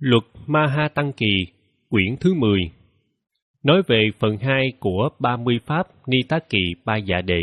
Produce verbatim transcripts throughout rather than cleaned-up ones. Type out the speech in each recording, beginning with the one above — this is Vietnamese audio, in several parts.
Luật Ma Ha Tăng Kỳ, quyển thứ mười, nói về phần hai của ba mươi pháp Ni Tá Kỳ Ba Dạ Đề.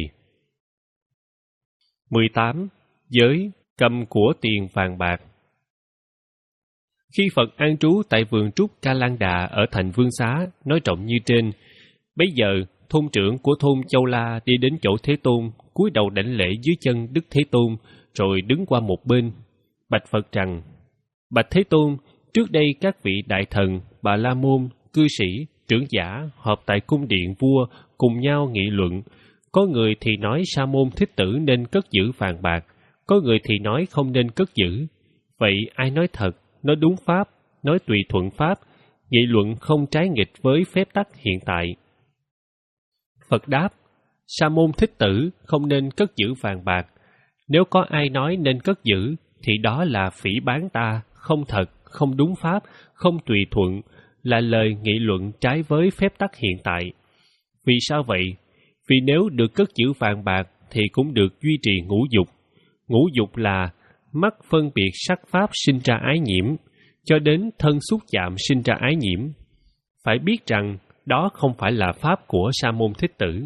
mười tám. Giới cầm của tiền vàng bạc. Khi Phật an trú tại vườn trúc Ca Lan Đà ở thành Vương Xá, nói trọng như trên, bấy giờ thôn trưởng của thôn Châu La đi đến chỗ Thế Tôn, cúi đầu đảnh lễ dưới chân Đức Thế Tôn, rồi đứng qua một bên, bạch Phật rằng: Bạch Thế Tôn, trước đây các vị đại thần, Bà La Môn, cư sĩ, trưởng giả họp tại cung điện vua cùng nhau nghị luận. Có người thì nói Sa môn Thích Tử nên cất giữ vàng bạc, có người thì nói không nên cất giữ. Vậy ai nói thật, nói đúng pháp, nói tùy thuận pháp, nghị luận không trái nghịch với phép tắc hiện tại? Phật đáp: Sa môn Thích Tử không nên cất giữ vàng bạc. Nếu có ai nói nên cất giữ, thì đó là phỉ báng ta, không thật, không đúng pháp, không tùy thuận, là lời nghị luận trái với phép tắc hiện tại. Vì sao vậy? Vì nếu được cất giữ vàng bạc thì cũng được duy trì ngũ dục. Ngũ dục là mắt phân biệt sắc pháp sinh ra ái nhiễm, cho đến thân xúc chạm sinh ra ái nhiễm. Phải biết rằng đó không phải là pháp của Sa môn Thích Tử.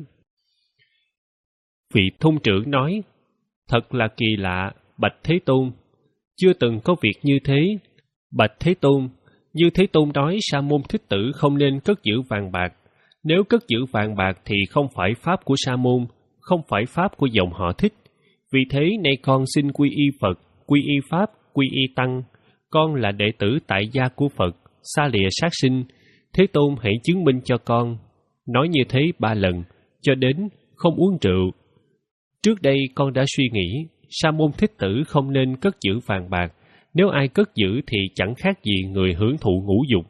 Vị thôn trưởng nói: Thật là kỳ lạ, bạch Thế Tôn, chưa từng có việc như thế. Bạch Thế Tôn, như Thế Tôn nói Sa môn Thích Tử không nên cất giữ vàng bạc. Nếu cất giữ vàng bạc thì không phải pháp của Sa môn, không phải pháp của dòng họ Thích. Vì thế nay con xin quy y Phật, quy y Pháp, quy y Tăng. Con là đệ tử tại gia của Phật, xa lìa sát sinh. Thế Tôn hãy chứng minh cho con. Nói như thế ba lần, cho đến không uống rượu. Trước đây con đã suy nghĩ, Sa môn Thích Tử không nên cất giữ vàng bạc. Nếu ai cất giữ thì chẳng khác gì người hưởng thụ ngũ dục.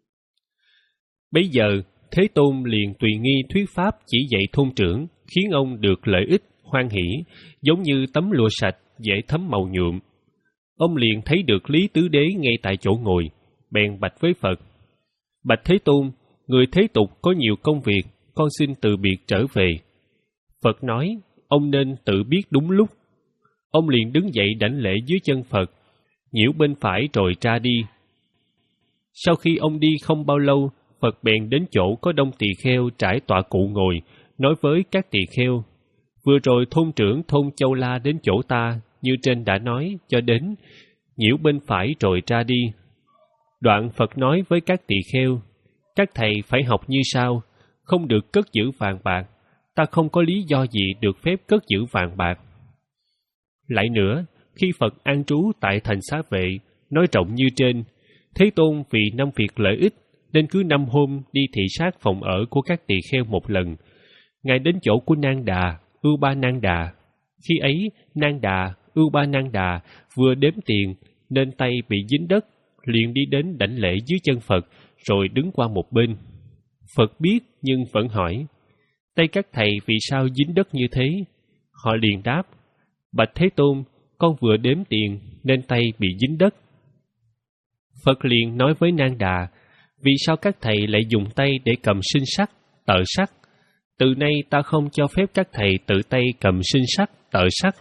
Bấy giờ, Thế Tôn liền tùy nghi thuyết pháp chỉ dạy thôn trưởng, khiến ông được lợi ích, hoan hỷ, giống như tấm lụa sạch, dễ thấm màu nhuộm. Ông liền thấy được Lý Tứ Đế ngay tại chỗ ngồi, bèn bạch với Phật: Bạch Thế Tôn, người thế tục có nhiều công việc, con xin từ biệt trở về. Phật nói: Ông nên tự biết đúng lúc. Ông liền đứng dậy đảnh lễ dưới chân Phật, nhiễu bên phải rồi ra đi. Sau khi ông đi không bao lâu, Phật bèn đến chỗ có đông tỳ kheo trải tọa cụ ngồi, nói với các tỳ kheo: Vừa rồi thôn trưởng thôn Châu La đến chỗ ta, như trên đã nói, cho đến nhiễu bên phải rồi ra đi. Đoạn Phật nói với các tỳ kheo: Các thầy phải học như sau, không được cất giữ vàng bạc. Ta không có lý do gì được phép cất giữ vàng bạc. Lại nữa, khi Phật an trú tại thành Xá Vệ, nói rộng như trên, Thế Tôn vì năm việc lợi ích nên cứ năm hôm đi thị sát phòng ở của các tỳ kheo một lần. Ngài đến chỗ của Nang Đà, Ưu Ba Nang Đà. Khi ấy, Nang Đà, Ưu Ba Nang Đà vừa đếm tiền nên tay bị dính đất, liền đi đến đảnh lễ dưới chân Phật rồi đứng qua một bên. Phật biết nhưng vẫn hỏi: Tay các thầy vì sao dính đất như thế? Họ liền đáp: Bạch Thế Tôn, con vừa đếm tiền nên tay bị dính đất. Phật liền nói với Nang Đà: Vì sao các thầy lại dùng tay để cầm sinh sắc, tợ sắc? Từ nay ta không cho phép các thầy tự tay cầm sinh sắc, tợ sắc.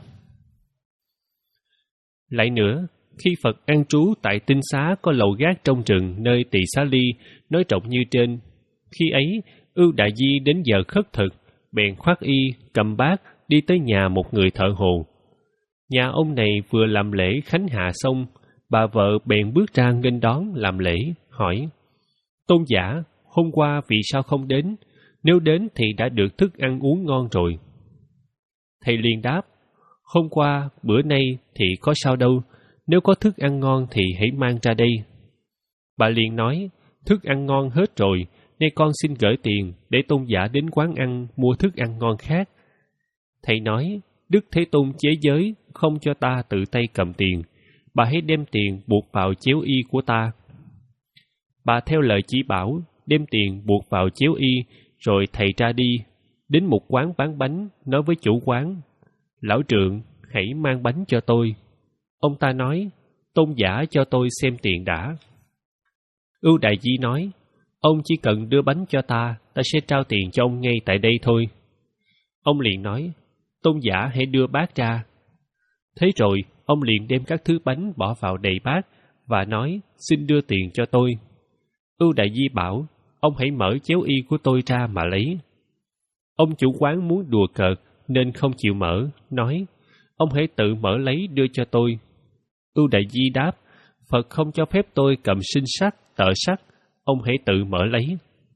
Lại nữa, khi Phật an trú tại Tinh Xá có lầu gác trong rừng nơi Tỳ Xá Ly, nói rộng như trên. Khi ấy, Ưu Đại Di đến giờ khất thực, bèn khoác y, cầm bát, đi tới nhà một người thợ hồ. Nhà ông này vừa làm lễ khánh hạ xong, bà vợ bèn bước ra nghênh đón làm lễ, hỏi: Tôn giả, hôm qua vì sao không đến? Nếu đến thì đã được thức ăn uống ngon rồi. Thầy liền đáp: Hôm qua, bữa nay thì có sao đâu, nếu có thức ăn ngon thì hãy mang ra đây. Bà liền nói: Thức ăn ngon hết rồi, nay con xin gửi tiền để tôn giả đến quán ăn mua thức ăn ngon khác. Thầy nói: Đức Thế Tôn chế giới, không cho ta tự tay cầm tiền, bà hãy đem tiền buộc vào chéo y của ta. Bà theo lời chỉ bảo, đem tiền buộc vào chéo y, rồi thầy ra đi, đến một quán bán bánh, nói với chủ quán: Lão trượng, hãy mang bánh cho tôi. Ông ta nói: Tôn giả cho tôi xem tiền đã. Ưu Đại Di nói: Ông chỉ cần đưa bánh cho ta, ta sẽ trao tiền cho ông ngay tại đây thôi. Ông liền nói: Tôn giả hãy đưa bát ra. Thế rồi, ông liền đem các thứ bánh bỏ vào đầy bát và nói xin đưa tiền cho tôi. Ưu Đại Di bảo ông hãy mở chéo y của tôi ra mà lấy. Ông chủ quán muốn đùa cợt nên không chịu mở, nói ông hãy tự mở lấy đưa cho tôi. Ưu Đại Di đáp Phật không cho phép tôi cầm sinh sắc, tợ sắc, ông hãy tự mở lấy.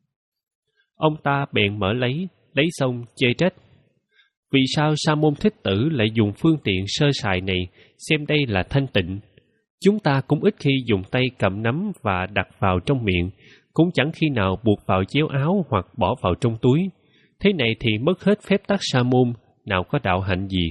Ông ta bèn mở lấy, lấy xong chê trách. Vì sao Sa môn Thích Tử lại dùng phương tiện sơ sài này, xem đây là thanh tịnh? Chúng ta cũng ít khi dùng tay cầm nắm và đặt vào trong miệng, cũng chẳng khi nào buộc vào chéo áo hoặc bỏ vào trong túi. Thế này thì mất hết phép tắc sa môn, nào có đạo hạnh gì.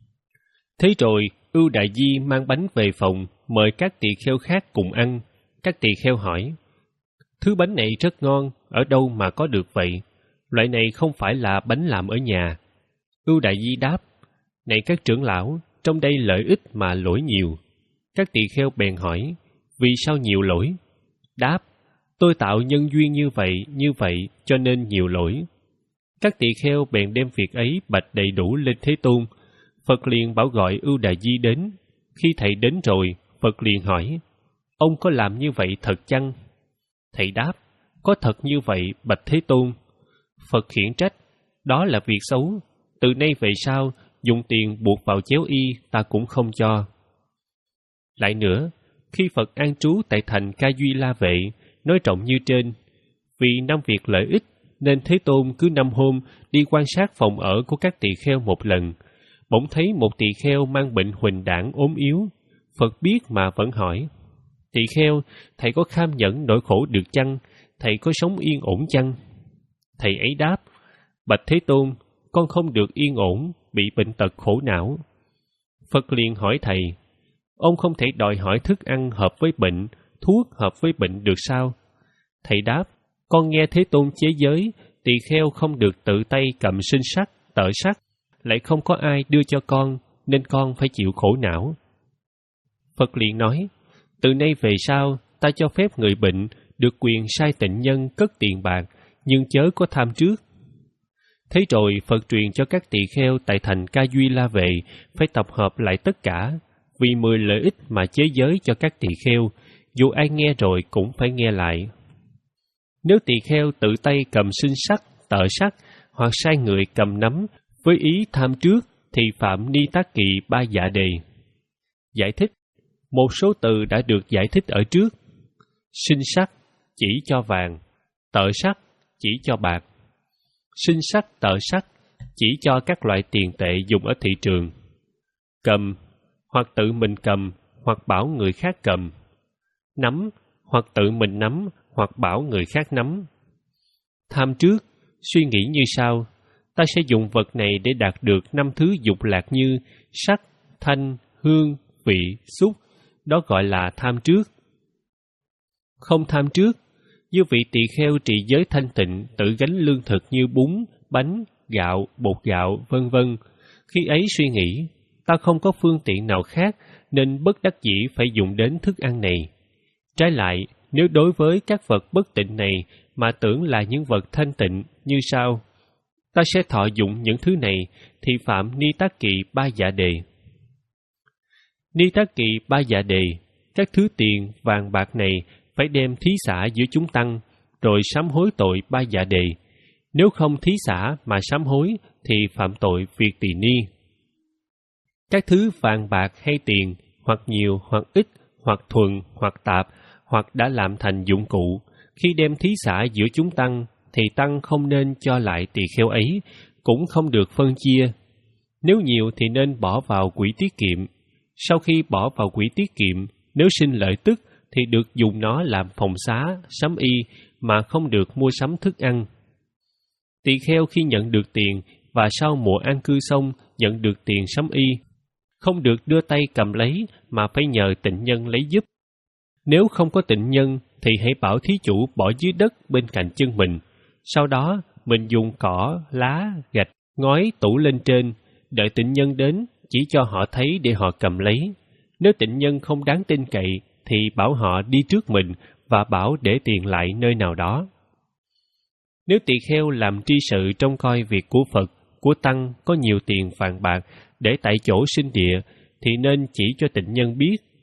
Thế rồi, Ưu Đại Di mang bánh về phòng, mời các tỳ kheo khác cùng ăn. Các tỳ kheo hỏi, thứ bánh này rất ngon, ở đâu mà có được vậy? Loại này không phải là bánh làm ở nhà. Ưu Đại Di đáp, này các trưởng lão, trong đây lợi ích mà lỗi nhiều. Các tỳ kheo bèn hỏi, vì sao nhiều lỗi? Đáp, tôi tạo nhân duyên như vậy, như vậy, cho nên nhiều lỗi. Các tỳ kheo bèn đem việc ấy bạch đầy đủ lên Thế Tôn. Phật liền bảo gọi Ưu Đại Di đến. Khi thầy đến rồi, Phật liền hỏi, ông có làm như vậy thật chăng? Thầy đáp, có thật như vậy, bạch Thế Tôn. Phật khiển trách, đó là việc xấu. Từ nay về sau, dùng tiền buộc vào chéo y ta cũng không cho. Lại nữa, khi Phật an trú tại thành Ca Duy La Vệ, nói rộng như trên, vì năm việc lợi ích nên Thế Tôn cứ năm hôm đi quan sát phòng ở của các tỳ kheo một lần. Bỗng thấy một tỳ kheo mang bệnh huỳnh đảng ốm yếu. Phật biết mà vẫn hỏi, tỳ kheo, thầy có kham nhẫn nỗi khổ được chăng? Thầy có sống yên ổn chăng? Thầy ấy đáp, bạch Thế Tôn, con không được yên ổn, bị bệnh tật khổ não. Phật liền hỏi thầy, ông không thể đòi hỏi thức ăn hợp với bệnh, thuốc hợp với bệnh được sao? Thầy đáp, con nghe Thế Tôn chế giới, tỳ kheo không được tự tay cầm sinh sắc, tợ sắc, lại không có ai đưa cho con, nên con phải chịu khổ não. Phật liền nói, từ nay về sau, ta cho phép người bệnh được quyền sai tịnh nhân cất tiền bạc, nhưng chớ có tham trước. Thế rồi Phật truyền cho các tỳ kheo tại thành Ca Duy La Vệ phải tập hợp lại tất cả, vì mười lợi ích mà chế giới cho các tỳ kheo, dù ai nghe rồi cũng phải nghe lại. Nếu tỳ kheo tự tay cầm sinh sắc, tợ sắc, hoặc sai người cầm nắm với ý tham trước, thì phạm ni tác kỵ ba dạ đề. Giải thích, một số từ đã được giải thích ở trước. Sinh sắc chỉ cho vàng, tợ sắc chỉ cho bạc. Sinh sắc, tợ sắc chỉ cho các loại tiền tệ dùng ở thị trường. Cầm, hoặc tự mình cầm, hoặc bảo người khác cầm. Nắm, hoặc tự mình nắm, hoặc bảo người khác nắm. Tham trước, suy nghĩ như sau, ta sẽ dùng vật này để đạt được năm thứ dục lạc như sắc, thanh, hương, vị, xúc, đó gọi là tham trước. Không tham trước, như vị tỳ kheo trì giới thanh tịnh tự gánh lương thực như bún, bánh, gạo, bột gạo, vân vân. Khi ấy suy nghĩ, ta không có phương tiện nào khác nên bất đắc dĩ phải dùng đến thức ăn này. Trái lại, nếu đối với các vật bất tịnh này mà tưởng là những vật thanh tịnh như sau, ta sẽ thọ dụng những thứ này thì phạm ni tác kỵ ba dạ đề. Ni tác kỵ ba dạ đề, các thứ tiền, vàng bạc này phải đem thí xả giữa chúng tăng, rồi sám hối tội ba dạ đề. Nếu không thí xả mà sám hối thì phạm tội việc tỳ ni. Các thứ vàng bạc hay tiền, hoặc nhiều hoặc ít, hoặc thuần hoặc tạp, hoặc đã làm thành dụng cụ, khi đem thí xả giữa chúng tăng, thì tăng không nên cho lại tỳ kheo ấy, cũng không được phân chia. Nếu nhiều thì nên bỏ vào quỹ tiết kiệm. Sau khi bỏ vào quỹ tiết kiệm, nếu sinh lợi tức thì được dùng nó làm phòng xá, sắm y, mà không được mua sắm thức ăn. Tỳ kheo khi nhận được tiền và sau mùa an cư xong nhận được tiền sắm y, không được đưa tay cầm lấy mà phải nhờ tịnh nhân lấy giúp. Nếu không có tịnh nhân thì hãy bảo thí chủ bỏ dưới đất bên cạnh chân mình. Sau đó mình dùng cỏ, lá, gạch, ngói tủ lên trên, đợi tịnh nhân đến chỉ cho họ thấy để họ cầm lấy. Nếu tịnh nhân không đáng tin cậy thì bảo họ đi trước mình và bảo để tiền lại nơi nào đó. Nếu tỳ kheo làm tri sự trông coi việc của Phật, của Tăng có nhiều tiền vàng bạc để tại chỗ sinh địa thì nên chỉ cho tịnh nhân biết.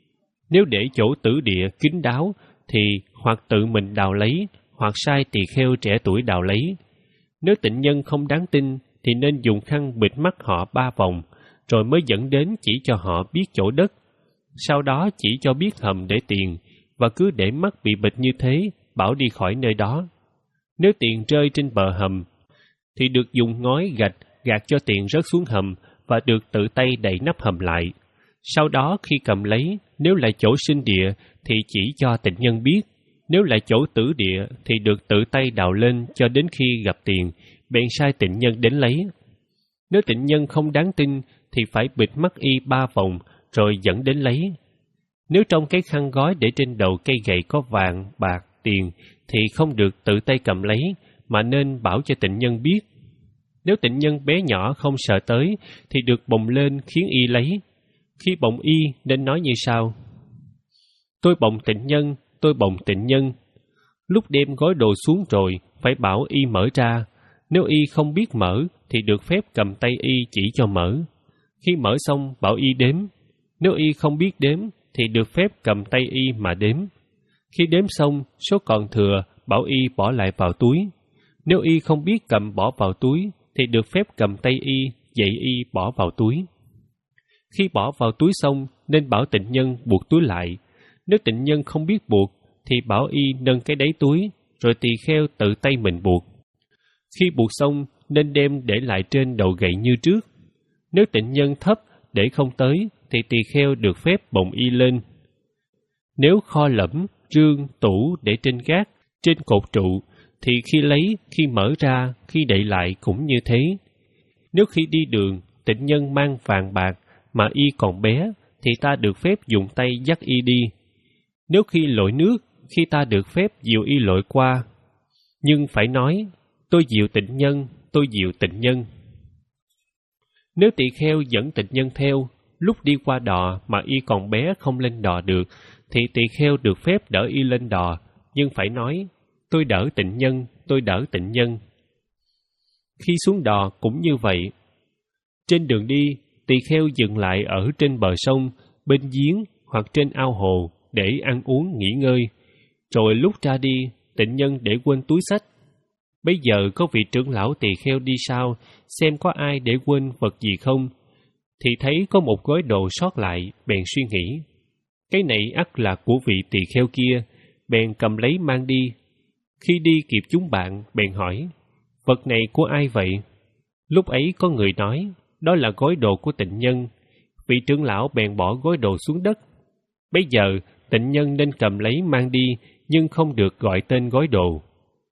Nếu để chỗ tử địa kín đáo thì hoặc tự mình đào lấy, hoặc sai tỳ kheo trẻ tuổi đào lấy. Nếu tịnh nhân không đáng tin thì nên dùng khăn bịt mắt họ ba vòng, rồi mới dẫn đến chỉ cho họ biết chỗ đất. Sau đó chỉ cho biết hầm để tiền, và cứ để mắt bị bịt như thế, bảo đi khỏi nơi đó. Nếu tiền rơi trên bờ hầm, thì được dùng ngói gạch gạt cho tiền rớt xuống hầm và được tự tay đậy nắp hầm lại. Sau đó khi cầm lấy, nếu là chỗ sinh địa thì chỉ cho tịnh nhân biết, nếu là chỗ tử địa thì được tự tay đào lên cho đến khi gặp tiền, bèn sai tịnh nhân đến lấy. Nếu tịnh nhân không đáng tin thì phải bịt mắt y ba vòng rồi dẫn đến lấy. Nếu trong cái khăn gói để trên đầu cây gậy có vàng, bạc, tiền thì không được tự tay cầm lấy, mà nên bảo cho tịnh nhân biết. Nếu tịnh nhân bé nhỏ không sợ tới thì được bồng lên khiến y lấy. Khi bồng y nên nói như sau: Tôi bồng tịnh nhân, tôi bồng tịnh nhân. Lúc đem gói đồ xuống rồi phải bảo y mở ra. Nếu y không biết mở thì được phép cầm tay y chỉ cho mở. Khi mở xong bảo y đếm. Nếu y không biết đếm thì được phép cầm tay y mà đếm. Khi đếm xong, số còn thừa bảo y bỏ lại vào túi. Nếu y không biết cầm bỏ vào túi thì được phép cầm tay y, dạy y bỏ vào túi. Khi bỏ vào túi xong nên bảo tịnh nhân buộc túi lại. Nếu tịnh nhân không biết buộc thì bảo y nâng cái đáy túi, rồi tỳ kheo tự tay mình buộc. Khi buộc xong nên đem để lại trên đầu gậy như trước. Nếu tịnh nhân thấp để không tới thì tỳ kheo được phép bồng y lên. Nếu kho lẫm, rương, tủ để trên gác, trên cột trụ thì khi lấy, khi mở ra, khi đậy lại cũng như thế. Nếu khi đi đường tịnh nhân mang vàng bạc mà y còn bé thì ta được phép dùng tay dắt y đi. Nếu khi lội nước, khi ta được phép dìu y lội qua. Nhưng phải nói, tôi dìu tịnh nhân, tôi dìu tịnh nhân. Nếu tỳ kheo dẫn tịnh nhân theo, lúc đi qua đò mà y còn bé không lên đò được, thì tỳ kheo được phép đỡ y lên đò, nhưng phải nói, tôi đỡ tịnh nhân, tôi đỡ tịnh nhân. Khi xuống đò cũng như vậy. Trên đường đi, tỳ kheo dừng lại ở trên bờ sông, bên giếng hoặc trên ao hồ để ăn uống nghỉ ngơi. Rồi lúc ra đi, tịnh nhân để quên túi xách. Bây giờ có vị trưởng lão tỳ kheo đi sau, xem có ai để quên vật gì không, thì thấy có một gói đồ sót lại, bèn suy nghĩ. Cái này ắt là của vị tỳ kheo kia, bèn cầm lấy mang đi. Khi đi kịp chúng bạn, bèn hỏi, vật này của ai vậy? Lúc ấy có người nói, đó là gói đồ của tịnh nhân. Vị trưởng lão bèn bỏ gói đồ xuống đất. Bây giờ, tịnh nhân nên cầm lấy mang đi, nhưng không được gọi tên gói đồ.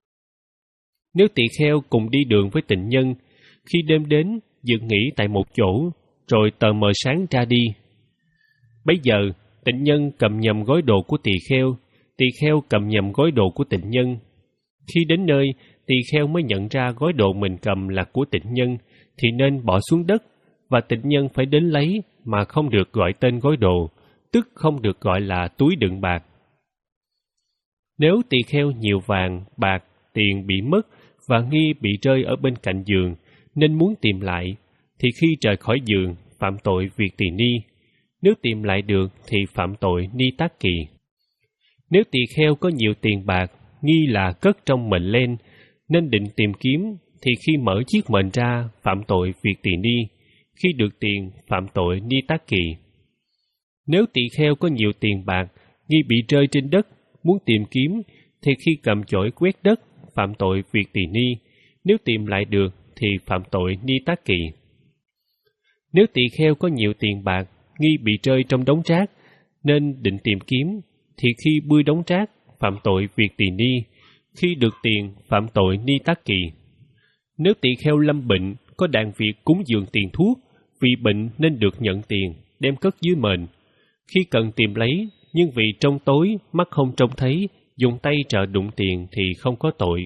Nếu tỳ kheo cùng đi đường với tịnh nhân, khi đêm đến, dừng nghỉ tại một chỗ, rồi tờ mờ sáng ra đi. Bây giờ, tịnh nhân cầm nhầm gói đồ của tỳ kheo, tỳ kheo cầm nhầm gói đồ của tịnh nhân. Khi đến nơi, tỳ kheo mới nhận ra gói đồ mình cầm là của tịnh nhân, thì nên bỏ xuống đất, và tịnh nhân phải đến lấy mà không được gọi tên gói đồ, tức không được gọi là túi đựng bạc. Nếu tỳ kheo nhiều vàng, bạc, tiền bị mất và nghi bị rơi ở bên cạnh giường, nên muốn tìm lại, thì khi rời khỏi giường, phạm tội việc tỳ ni. Nếu tìm lại được thì phạm tội ni tác kỳ. Nếu tỳ kheo có nhiều tiền bạc, nghi là cất trong mệnh len, nên định tìm kiếm, thì khi mở chiếc mệnh ra, phạm tội việc tỳ ni. Khi được tiền, phạm tội ni tác kỳ. Nếu tỳ kheo có nhiều tiền bạc, nghi bị rơi trên đất, muốn tìm kiếm, thì khi cầm chổi quét đất, phạm tội việc tỳ ni. Nếu tìm lại được, thì phạm tội ni tác kỳ. Nếu tỳ kheo có nhiều tiền bạc, nghi bị rơi trong đống rác, nên định tìm kiếm, thì khi bươi đống rác, phạm tội việc tỳ ni. Khi được tiền, phạm tội ni tác kỳ. Nếu tỳ kheo lâm bệnh, có đàn việc cúng dường tiền thuốc, vì bệnh nên được nhận tiền, đem cất dưới mền. Khi cần tìm lấy, nhưng vì trong tối, mắt không trông thấy, dùng tay trợ đụng tiền thì không có tội.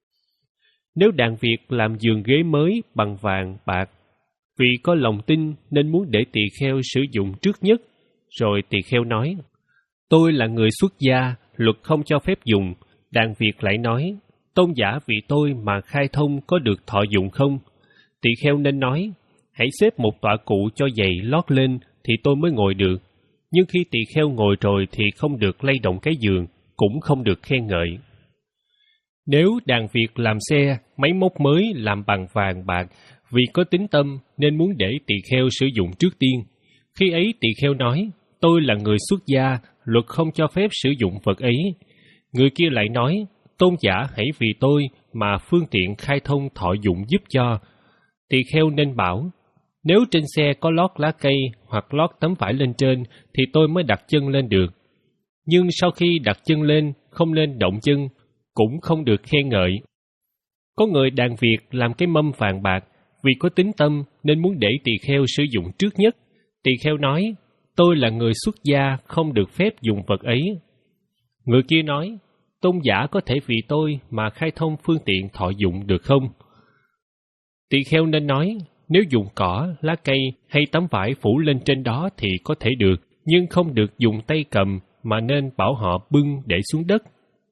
Nếu đàn việc làm giường ghế mới bằng vàng, bạc, vì có lòng tin nên muốn để tỳ kheo sử dụng trước nhất, rồi tỳ kheo nói, tôi là người xuất gia, luật không cho phép dùng. Đàn việc lại nói, tôn giả vì tôi mà khai thông có được thọ dụng không? Tỳ kheo nên nói, hãy xếp một tọa cụ cho giày lót lên thì tôi mới ngồi được. nhưng khi tỳ kheo ngồi rồi thì không được lay động cái giường, cũng không được khen ngợi. Nếu đàn Việt làm xe, máy móc mới làm bằng vàng bạc, vì có tín tâm nên muốn để tỳ kheo sử dụng trước tiên. Khi ấy tỳ kheo nói, tôi là người xuất gia, luật không cho phép sử dụng vật ấy. Người kia lại nói, tôn giả hãy vì tôi mà phương tiện khai thông thọ dụng giúp cho. Tỳ kheo nên bảo, nếu trên xe có lót lá cây hoặc lót tấm vải lên trên thì tôi mới đặt chân lên được. Nhưng sau khi đặt chân lên, không nên động chân, cũng không được khen ngợi. Có người đàn Việt làm cái mâm vàng bạc, vì có tín tâm nên muốn để tỳ kheo sử dụng trước nhất. Tỳ kheo nói, tôi là người xuất gia, không được phép dùng vật ấy. Người kia nói, tôn giả có thể vì tôi mà khai thông phương tiện thọ dụng được không? Tỳ kheo nên nói, nếu dùng cỏ, lá cây hay tấm vải phủ lên trên đó thì có thể được, nhưng không được dùng tay cầm mà nên bảo họ bưng để xuống đất.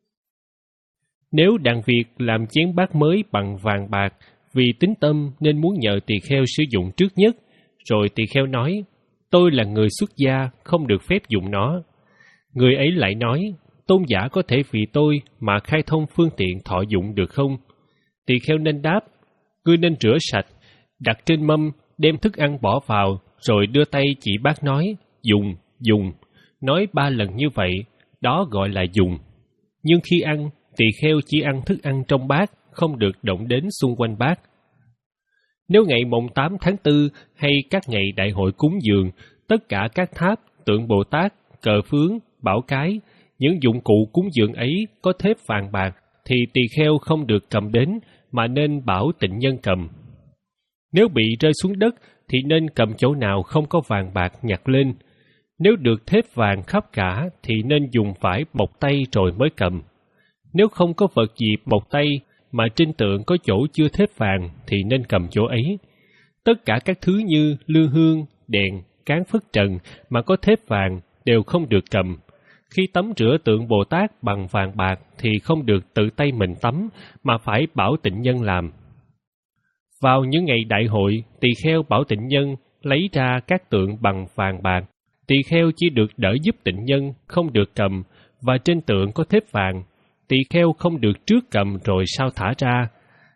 Nếu đàn Việt làm chén bát mới bằng vàng bạc, vì tín tâm nên muốn nhờ tỳ kheo sử dụng trước nhất, rồi tỳ kheo nói, tôi là người xuất gia, không được phép dùng nó. Người ấy lại nói, tôn giả có thể vì tôi mà khai thông phương tiện thọ dụng được không? Tỳ kheo nên đáp, ngươi nên rửa sạch, đặt trên mâm, đem thức ăn bỏ vào, rồi đưa tay chỉ bát nói, dùng, dùng. Nói ba lần như vậy, đó gọi là dùng. Nhưng khi ăn, tỳ kheo chỉ ăn thức ăn trong bát, không được động đến xung quanh bát. Nếu ngày mồng tám tháng tư hay các ngày đại hội cúng dường, tất cả các tháp, tượng Bồ Tát, cờ phướng, bảo cái, những dụng cụ cúng dường ấy có thép vàng bạc, thì tỳ kheo không được cầm đến, mà nên bảo tịnh nhân cầm. Nếu bị rơi xuống đất, thì nên cầm chỗ nào không có vàng bạc nhặt lên. Nếu được thép vàng khắp cả, thì nên dùng vải bọc tay rồi mới cầm. Nếu không có vật gì bọc tay, mà trên tượng có chỗ chưa thép vàng, thì nên cầm chỗ ấy. Tất cả các thứ như lư hương, đèn, cán phất trần mà có thép vàng đều không được cầm. Khi tắm rửa tượng Bồ Tát bằng vàng bạc thì không được tự tay mình tắm, mà phải bảo tịnh nhân làm. Vào những ngày đại hội, tỳ kheo bảo tịnh nhân lấy ra các tượng bằng vàng bạc. Tỳ kheo chỉ được đỡ giúp tịnh nhân, không được cầm, và trên tượng có thép vàng. Tỳ kheo không được trước cầm rồi sau thả ra.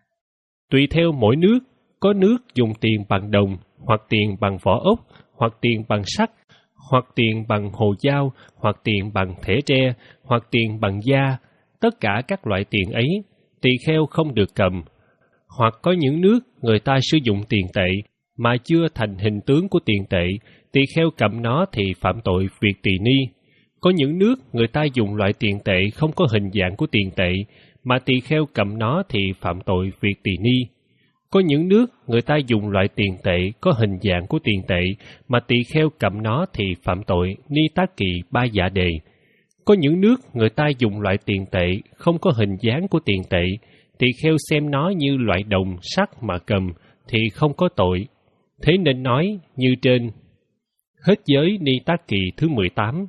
Tùy theo mỗi nước, có nước dùng tiền bằng đồng, hoặc tiền bằng vỏ ốc, hoặc tiền bằng sắt, hoặc tiền bằng hồ dao, hoặc tiền bằng thẻ tre, hoặc tiền bằng da. Tất cả các loại tiền ấy, tỳ kheo không được cầm. Hoặc có những nước người ta sử dụng tiền tệ mà chưa thành hình tướng của tiền tệ, tỳ kheo cầm nó thì phạm tội việc tỳ ni. Có những nước người ta dùng loại tiền tệ không có hình dạng của tiền tệ, mà tỳ kheo cầm nó thì phạm tội việc tỳ ni. Có những nước người ta dùng loại tiền tệ có hình dạng của tiền tệ, mà tỳ kheo cầm nó thì phạm tội ni tác kỳ ba dạ đề. Có những nước người ta dùng loại tiền tệ không có hình dáng của tiền tệ, tỳ kheo xem nó như loại đồng sắt mà cầm thì không có tội. Thế nên nói như trên. Hết giới ni tác kỳ thứ mười tám.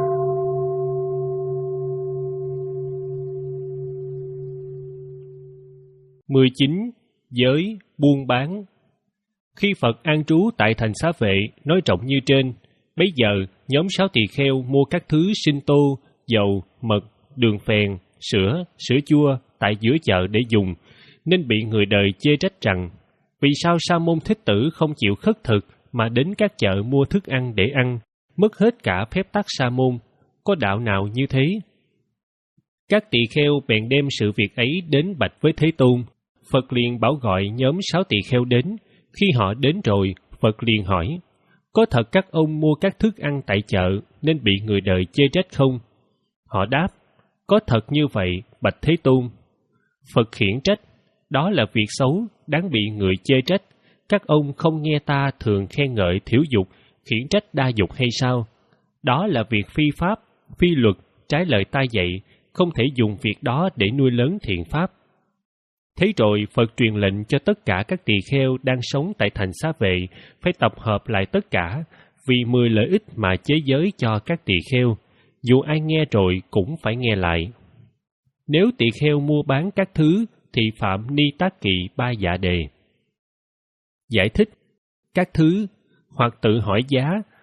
mười chín. Giới buôn bán. Khi Phật an trú tại thành Xá Vệ nói rộng như trên, bấy giờ nhóm sáu tỳ kheo mua các thứ sinh tô, dầu, mật, đường phèn, sữa, sữa chua tại giữa chợ để dùng, nên bị người đời chê trách rằng, vì sao Sa môn Thích Tử không chịu khất thực mà đến các chợ mua thức ăn để ăn, mất hết cả phép tắc Sa môn, có đạo nào như thế? Các tỳ kheo bèn đem sự việc ấy đến bạch với Thế Tôn. Phật liền bảo gọi nhóm sáu tỳ kheo đến. Khi họ đến rồi, Phật liền hỏi, có thật các ông mua các thức ăn tại chợ nên bị người đời chê trách không? Họ đáp, có thật như vậy, bạch Thế Tôn. Phật khiển trách, đó là việc xấu, đáng bị người chê trách. Các ông không nghe ta thường khen ngợi thiểu dục, khiển trách đa dục hay sao? Đó là việc phi pháp, phi luật, trái lời ta dạy, không thể dùng việc đó để nuôi lớn thiện pháp. Thế rồi Phật truyền lệnh cho tất cả các tỳ kheo đang sống tại thành Xá Vệ phải tập hợp lại tất cả, vì mười lợi ích mà chế giới cho các tỳ kheo, dù ai nghe rồi cũng phải nghe lại. Nếu tỳ kheo mua bán các thứ thì phạm ni tác kỵ ba dạ đề. Giải thích, các thứ hoặc tự hỏi giá,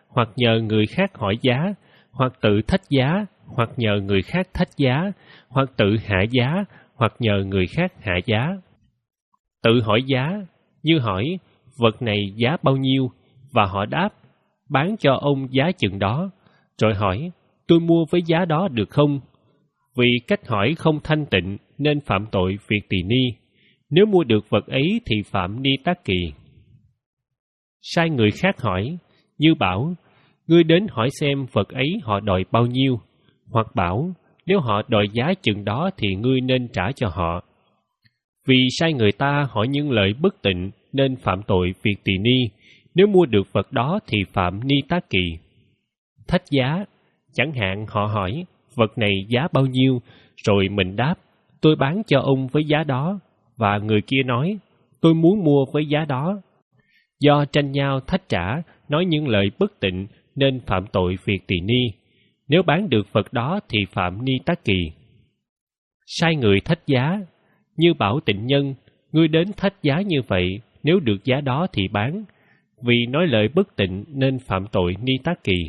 hoặc nhờ người khác hỏi giá, hoặc tự thách giá, hoặc nhờ người khác thách giá, hoặc tự hạ giá, hoặc nhờ người khác hạ giá. Tự hỏi giá, như hỏi, vật này giá bao nhiêu, và họ đáp, bán cho ông giá chừng đó, rồi hỏi, tôi mua với giá đó được không? Vì cách hỏi không thanh tịnh nên phạm tội việc tỳ ni. Nếu mua được vật ấy thì phạm ni tác kỳ. Sai người khác hỏi, như bảo, ngươi đến hỏi xem vật ấy họ đòi bao nhiêu, hoặc bảo, nếu họ đòi giá chừng đó thì ngươi nên trả cho họ. Vì sai người ta hỏi những lời bất tịnh nên phạm tội việc tỳ ni. Nếu mua được vật đó thì phạm ni tác kỳ. Thách giá, chẳng hạn họ hỏi, vật này giá bao nhiêu, rồi mình đáp, tôi bán cho ông với giá đó, và người kia nói, tôi muốn mua với giá đó. Do tranh nhau thách trả, nói những lời bất tịnh nên phạm tội việc tỳ ni. Nếu bán được vật đó thì phạm ni tác kỳ. Sai người thách giá, như bảo tịnh nhân, ngươi đến thách giá như vậy, nếu được giá đó thì bán, vì nói lời bất tịnh nên phạm tội ni tác kỳ.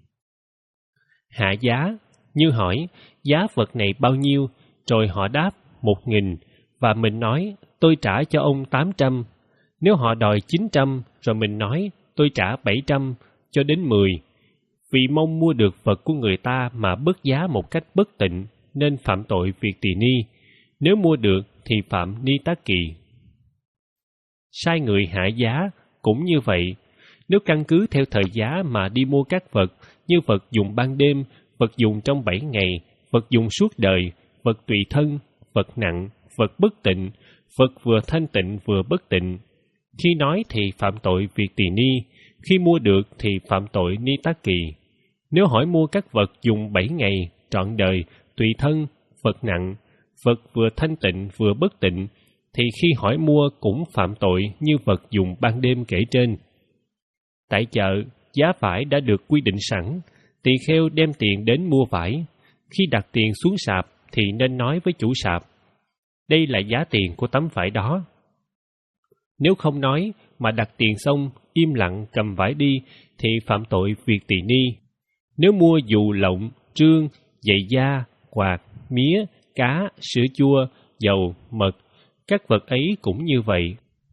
Hạ giá, như hỏi, giá vật này bao nhiêu, rồi họ đáp một nghìn, và mình nói, tôi trả cho ông tám trăm. Nếu họ đòi chín trăm, rồi mình nói, tôi trả bảy trăm, cho đến mười. Vì mong mua được vật của người ta mà bớt giá một cách bất tịnh, nên phạm tội việc tỳ ni. Nếu mua được thì phạm ni tác kỳ. Sai người hạ giá, cũng như vậy. Nếu căn cứ theo thời giá mà đi mua các vật, như vật dùng ban đêm, vật dùng trong bảy ngày, vật dùng suốt đời, vật tùy thân, vật nặng, vật bất tịnh, vật vừa thanh tịnh vừa bất tịnh. Khi nói thì phạm tội việc tỳ ni, khi mua được thì phạm tội ni tác kỳ. Nếu hỏi mua các vật dùng bảy ngày, trọn đời, tùy thân, vật nặng, vật vừa thanh tịnh vừa bất tịnh, thì khi hỏi mua cũng phạm tội như vật dùng ban đêm kể trên. Tại chợ, giá vải đã được quy định sẵn, tỳ kheo đem tiền đến mua vải. Khi đặt tiền xuống sạp thì nên nói với chủ sạp, đây là giá tiền của tấm vải đó. Nếu không nói mà đặt tiền xong im lặng cầm vải đi thì phạm tội việc tỳ ni. Nếu mua dù lộng, trương, giày da, quạt, mía, cá, sữa chua, dầu, mật, các vật ấy cũng như vậy.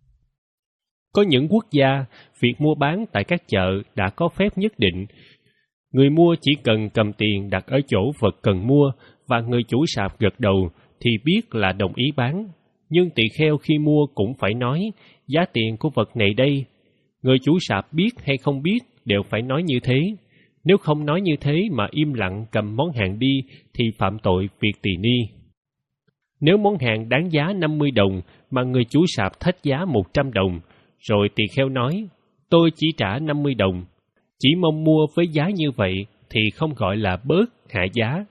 Có những quốc gia, việc mua bán tại các chợ đã có phép nhất định. Người mua chỉ cần cầm tiền đặt ở chỗ vật cần mua và người chủ sạp gật đầu thì biết là đồng ý bán. Nhưng tỳ kheo khi mua cũng phải nói giá tiền của vật này đây. Người chủ sạp biết hay không biết đều phải nói như thế. Nếu không nói như thế mà im lặng cầm món hàng đi thì phạm tội việc tỳ ni. Nếu món hàng đáng giá năm mươi đồng mà người chủ sạp thách giá một trăm đồng, rồi tỳ kheo nói, tôi chỉ trả năm mươi đồng, chỉ mong mua với giá như vậy thì không gọi là bớt, hạ giá.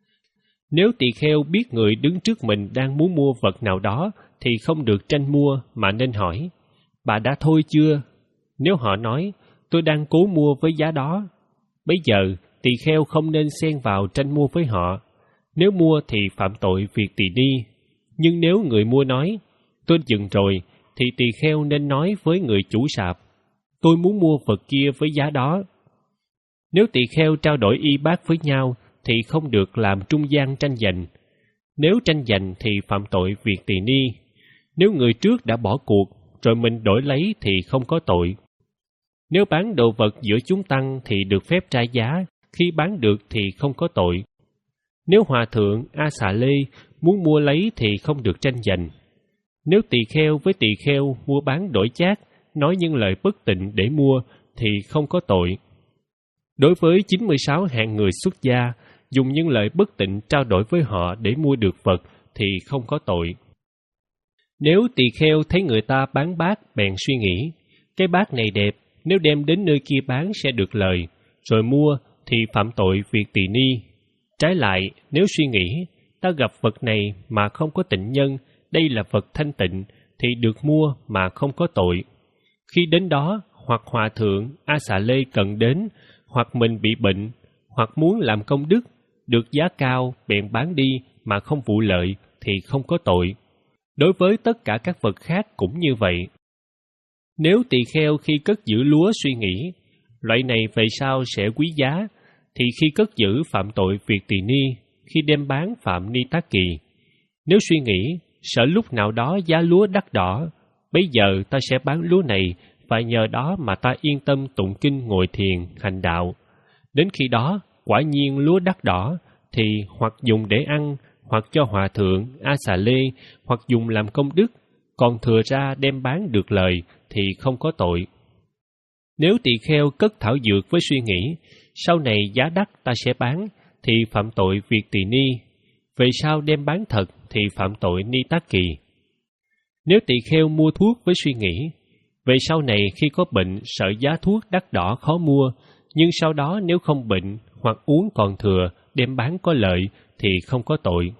Nếu tỳ kheo biết người đứng trước mình đang muốn mua vật nào đó thì không được tranh mua mà nên hỏi, bà đã thôi chưa? Nếu họ nói, tôi đang cố mua với giá đó, bây giờ tỳ kheo không nên xen vào tranh mua với họ. Nếu mua thì phạm tội việc tỳ ni. Nhưng nếu người mua nói, tôi dừng rồi, thì tỳ kheo nên nói với người chủ sạp, tôi muốn mua vật kia với giá đó. Nếu tỳ kheo trao đổi y bác với nhau thì không được làm trung gian tranh giành. Nếu tranh giành thì phạm tội việc tỳ ni. Nếu người trước đã bỏ cuộc rồi mình đổi lấy thì không có tội. Nếu bán đồ vật giữa chúng tăng thì được phép trai giá, khi bán được thì không có tội. Nếu hòa thượng A Xà Lê muốn mua lấy thì không được tranh giành. Nếu tỳ kheo với tỳ kheo mua bán đổi chác, nói những lời bất tịnh để mua thì không có tội. Đối với chín mươi sáu hạng người xuất gia, dùng những lời bất tịnh trao đổi với họ để mua được vật thì không có tội. Nếu tỳ kheo thấy người ta bán bát bèn suy nghĩ, cái bát này đẹp, nếu đem đến nơi kia bán sẽ được lời, rồi mua thì phạm tội việc tỳ ni. Trái lại, nếu suy nghĩ, ta gặp vật này mà không có tịnh nhân, đây là vật thanh tịnh, thì được mua mà không có tội. Khi đến đó, hoặc hòa thượng A Xà Lê cần đến, hoặc mình bị bệnh, hoặc muốn làm công đức, được giá cao bèn bán đi mà không vụ lợi thì không có tội. Đối với tất cả các vật khác cũng như vậy. Nếu tỳ kheo khi cất giữ lúa suy nghĩ, Loại này về sau sẽ quý giá, thì khi cất giữ phạm tội việc tỳ ni, khi đem bán phạm ni tác kỳ. Nếu suy nghĩ, sợ lúc nào đó giá lúa đắt đỏ, bây giờ ta sẽ bán lúa này và nhờ đó mà ta yên tâm tụng kinh ngồi thiền, hành đạo. Đến khi đó, quả nhiên lúa đắt đỏ, thì hoặc dùng để ăn, hoặc cho hòa thượng, A Xà Lê, hoặc dùng làm công đức, còn thừa ra đem bán được lời thì không có tội. Nếu tỳ kheo cất thảo dược với suy nghĩ, sau này giá đắt ta sẽ bán, thì phạm tội việc tỳ ni. Về sau đem bán thật thì phạm tội ni tác kỳ. Nếu tỳ kheo mua thuốc với suy nghĩ, về sau này khi có bệnh sợ giá thuốc đắt đỏ khó mua, nhưng sau đó nếu không bệnh hoặc uống còn thừa, đem bán có lợi thì không có tội.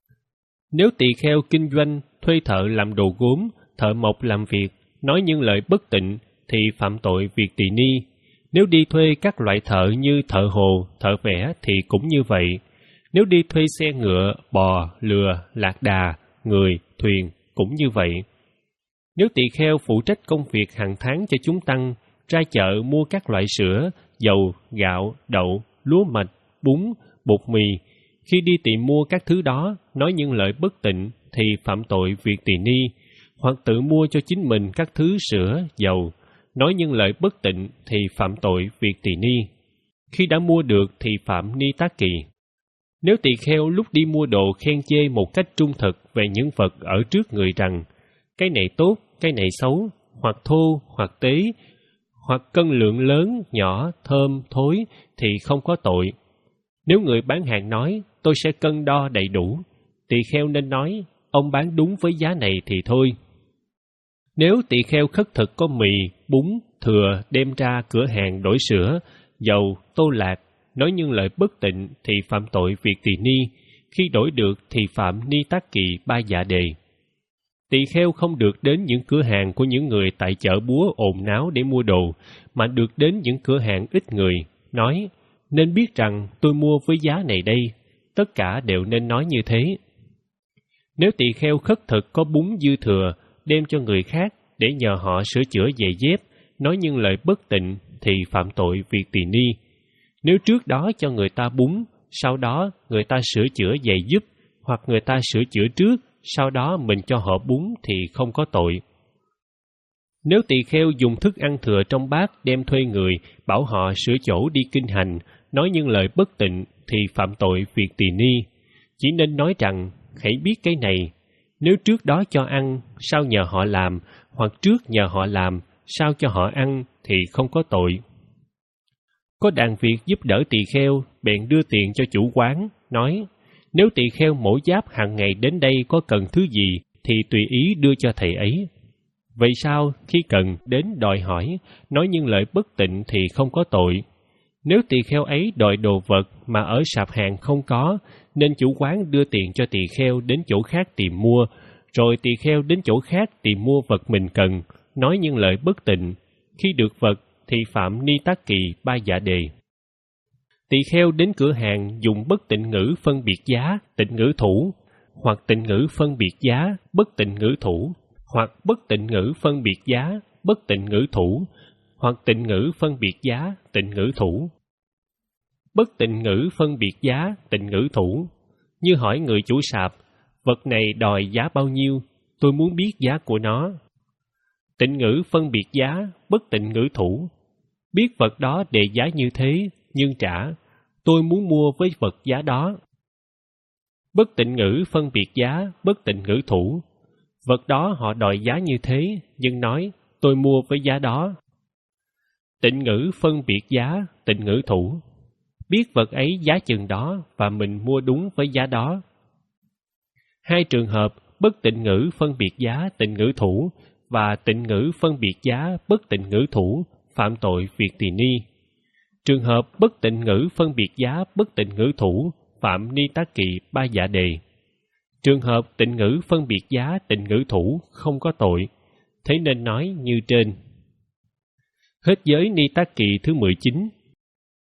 Nếu tỳ kheo kinh doanh, thuê thợ làm đồ gốm, thợ mộc làm việc, nói những lời bất tịnh thì phạm tội việc tỳ ni. Nếu đi thuê các loại thợ như thợ hồ, thợ vẽ thì cũng như vậy. Nếu đi thuê xe ngựa, bò, lừa, lạc đà, người, thuyền cũng như vậy. Nếu tỳ kheo phụ trách công việc hàng tháng cho chúng tăng, ra chợ mua các loại sữa, dầu, gạo, đậu, lúa mạch, bún, bột mì, khi đi tìm mua các thứ đó, nói những lời bất tịnh thì phạm tội việc tỳ ni, hoặc tự mua cho chính mình các thứ sữa, dầu, nói những lời bất tịnh thì phạm tội việc tỳ ni. Khi đã mua được thì phạm ni tác kỳ. Nếu tỳ kheo lúc đi mua đồ khen chê một cách trung thực về những vật ở trước người rằng cái này tốt, cái này xấu, hoặc thô, hoặc tế, hoặc cân lượng lớn, nhỏ, thơm, thối thì không có tội. Nếu người bán hàng nói tôi sẽ cân đo đầy đủ, tỳ kheo nên nói ông bán đúng với giá này thì thôi. Nếu tỳ kheo khất thực có mì, bún, thừa đem ra cửa hàng đổi sữa, dầu, tô lạc, nói những lời bất tịnh thì phạm tội việc tỳ ni, khi đổi được thì phạm ni tác kỳ ba dạ đề. Tỳ kheo không được đến những cửa hàng của những người tại chợ búa ồn náo để mua đồ, mà được đến những cửa hàng ít người, nói, nên biết rằng tôi mua với giá này đây, tất cả đều nên nói như thế. Nếu tỳ kheo khất thực có bún dư thừa, đem cho người khác để nhờ họ sửa chữa giày dép, nói những lời bất tịnh thì phạm tội việc tỳ ni. Nếu trước đó cho người ta bún, sau đó người ta sửa chữa giày giúp, hoặc người ta sửa chữa trước, sau đó mình cho họ bún thì không có tội. Nếu tỳ kheo dùng thức ăn thừa trong bát đem thuê người, bảo họ sửa chỗ đi kinh hành, nói những lời bất tịnh thì phạm tội việc tỳ ni. Chỉ nên nói rằng, hãy biết cái này, nếu trước đó cho ăn, sau nhờ họ làm, hoặc trước nhờ họ làm, sau cho họ ăn thì không có tội. Có đàn việc giúp đỡ tỳ kheo, bèn đưa tiền cho chủ quán, nói, nếu tỳ kheo mỗi giáp hàng ngày đến đây có cần thứ gì, thì tùy ý đưa cho thầy ấy. Vậy sao, khi cần, đến đòi hỏi, nói những lời bất tịnh thì không có tội. Nếu tỳ kheo ấy đòi đồ vật mà ở sạp hàng không có, nên chủ quán đưa tiền cho tỳ kheo đến chỗ khác tìm mua, rồi tỳ kheo đến chỗ khác tìm mua vật mình cần, nói những lời bất tịnh. Khi được vật thì phạm ni tác kỳ ba dạ đề. Tỳ kheo đến cửa hàng dùng bất tịnh ngữ phân biệt giá, tịnh ngữ thủ, hoặc tịnh ngữ phân biệt giá, bất tịnh ngữ thủ, hoặc bất tịnh ngữ phân biệt giá, bất tịnh ngữ thủ, hoặc tịnh ngữ phân biệt giá, tịnh ngữ thủ. Bất tịnh ngữ phân biệt giá, tịnh ngữ thủ, như hỏi người chủ sạp, vật này đòi giá bao nhiêu, tôi muốn biết giá của nó. Tịnh ngữ phân biệt giá, bất tịnh ngữ thủ, biết vật đó đề giá như thế, nhưng trả, tôi muốn mua với vật giá đó. Bất tịnh ngữ phân biệt giá, bất tịnh ngữ thủ, vật đó họ đòi giá như thế, nhưng nói, tôi mua với giá đó. Tịnh ngữ phân biệt giá, tịnh ngữ thủ, biết vật ấy giá chừng đó và mình mua đúng với giá đó. Hai trường hợp bất tịnh ngữ phân biệt giá, tịnh ngữ thủ và tịnh ngữ phân biệt giá, bất tịnh ngữ thủ phạm tội việc tỳ ni. Trường hợp bất tịnh ngữ phân biệt giá, bất tịnh ngữ thủ phạm ni tác kỳ ba dạ đề. Trường hợp tịnh ngữ phân biệt giá, tịnh ngữ thủ không có tội, thế nên nói như trên. Hết giới ni tác kỳ thứ mười chín.